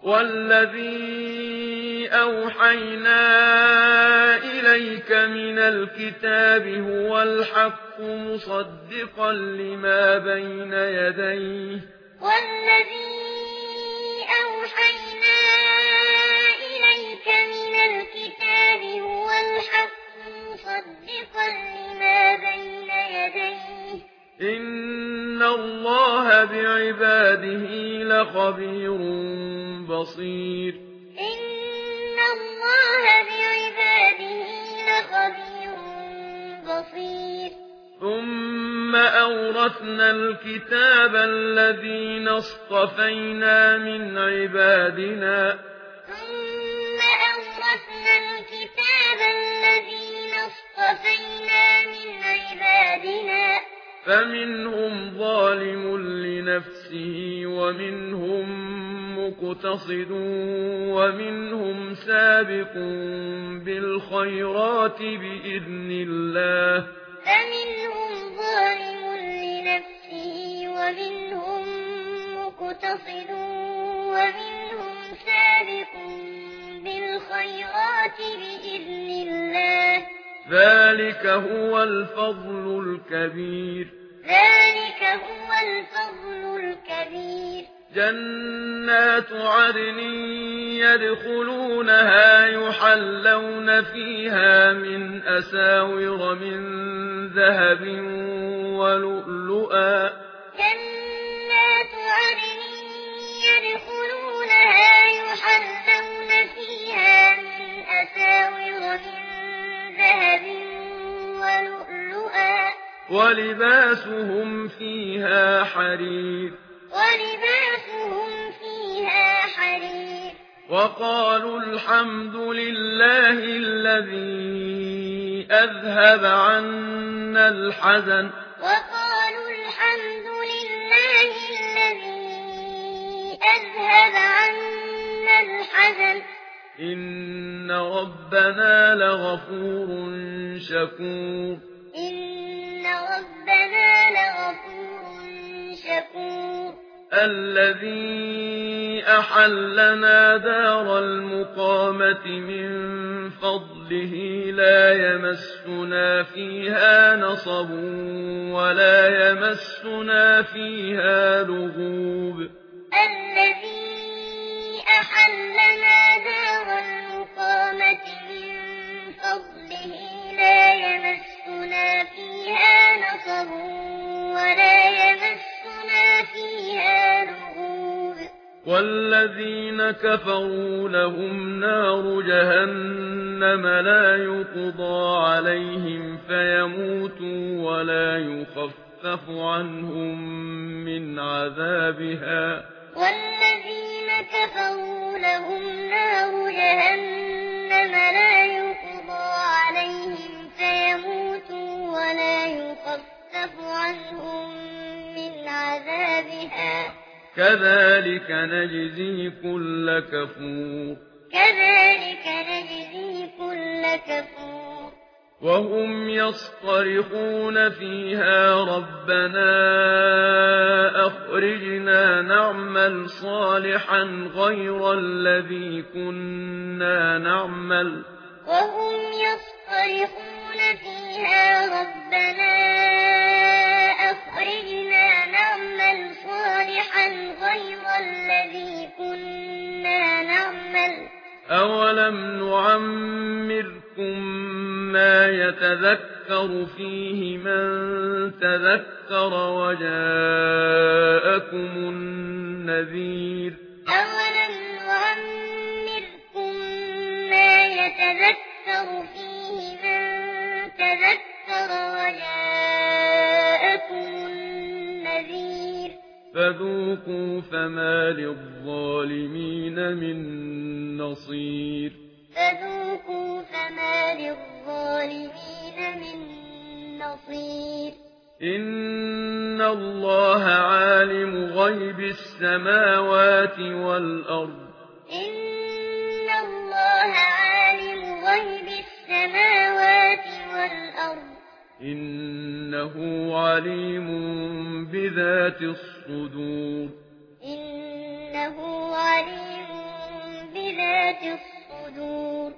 والذي أوحينا إليك من الكتاب هو الحق مصدقا لما بين يديه والذي أوحينا إليك من الكتاب هو الحق مصدقا لما بين يديه إن الله بعباده لخبير بصير إن الله بعباده لخبير بصير ثم أورثنا الكتاب الذين اصطفينا من عبادنا ثم أورثنا الكتاب الذين اصطفينا من عبادنا فمنهم ظالم لنفسه ومنهم مقتصد ومنهم سابق بالخيرات بإذن الله فمنهم ظالم لنفسه ومنهم مقتصد ومنهم سابق بالخيرات بإذن الله ذلك هو الفضل الكبير ذلك هو الفضل الكبير جنات عدن يدخلونها يحلون فيها من أساور من ذهب ولؤلؤا جنات عدن يدخلونها يحلون فيها من أساور من ذهب ولؤلؤا ولباسهم فيها حرير ولباسهم فيها حرير وقالوا الحمد لله الذي أذهب عنا الحزن وقالوا الحمد لله الذي أذهب عنا الحزن إن ربنا لغفور شكور إن ربنا لغفور شكور الذي أحلنا دار المقامة من فضله لا يمسنا فيها نصب ولا يمسنا فيها لغوب الذي أحلنا دار المقامة من فضله لا يمسنا فيها نصب ولا يمسنا فيها لغوب والذين كفروا لهم نار جهنم لا يقضى عليهم فيموتوا ولا يخفف عنهم من عذابها والذين كفروا لهم نار جهنم لا يقضى عليهم فيموتوا ولا يخفف عنهم من عذابها كذلك نجزي كل كفور كذلك نجزي كل كفور وهم يصطرخون فيها ربنا أخرجنا نعمل صالحا غير الذي كنا نعمل وهم يصطرخون فيها ربنا أخرجنا نعمل صالحا غير الذي كنا نعمل أولم نعمركم ما يتذكر فيه من تذكر وجاءكم النذير أولم نعمركم ما يتذكر فيه من تذكر وجاءكم النذير فذوقوا فما للظالمين من نصير فذوقوا فما للظالمين من نصير إن الله عالم غيب السماوات والأرض إن الله عالم غيب السماوات والأرض إنه عليم بذات الصدور إنه عليم الصُّدُورِ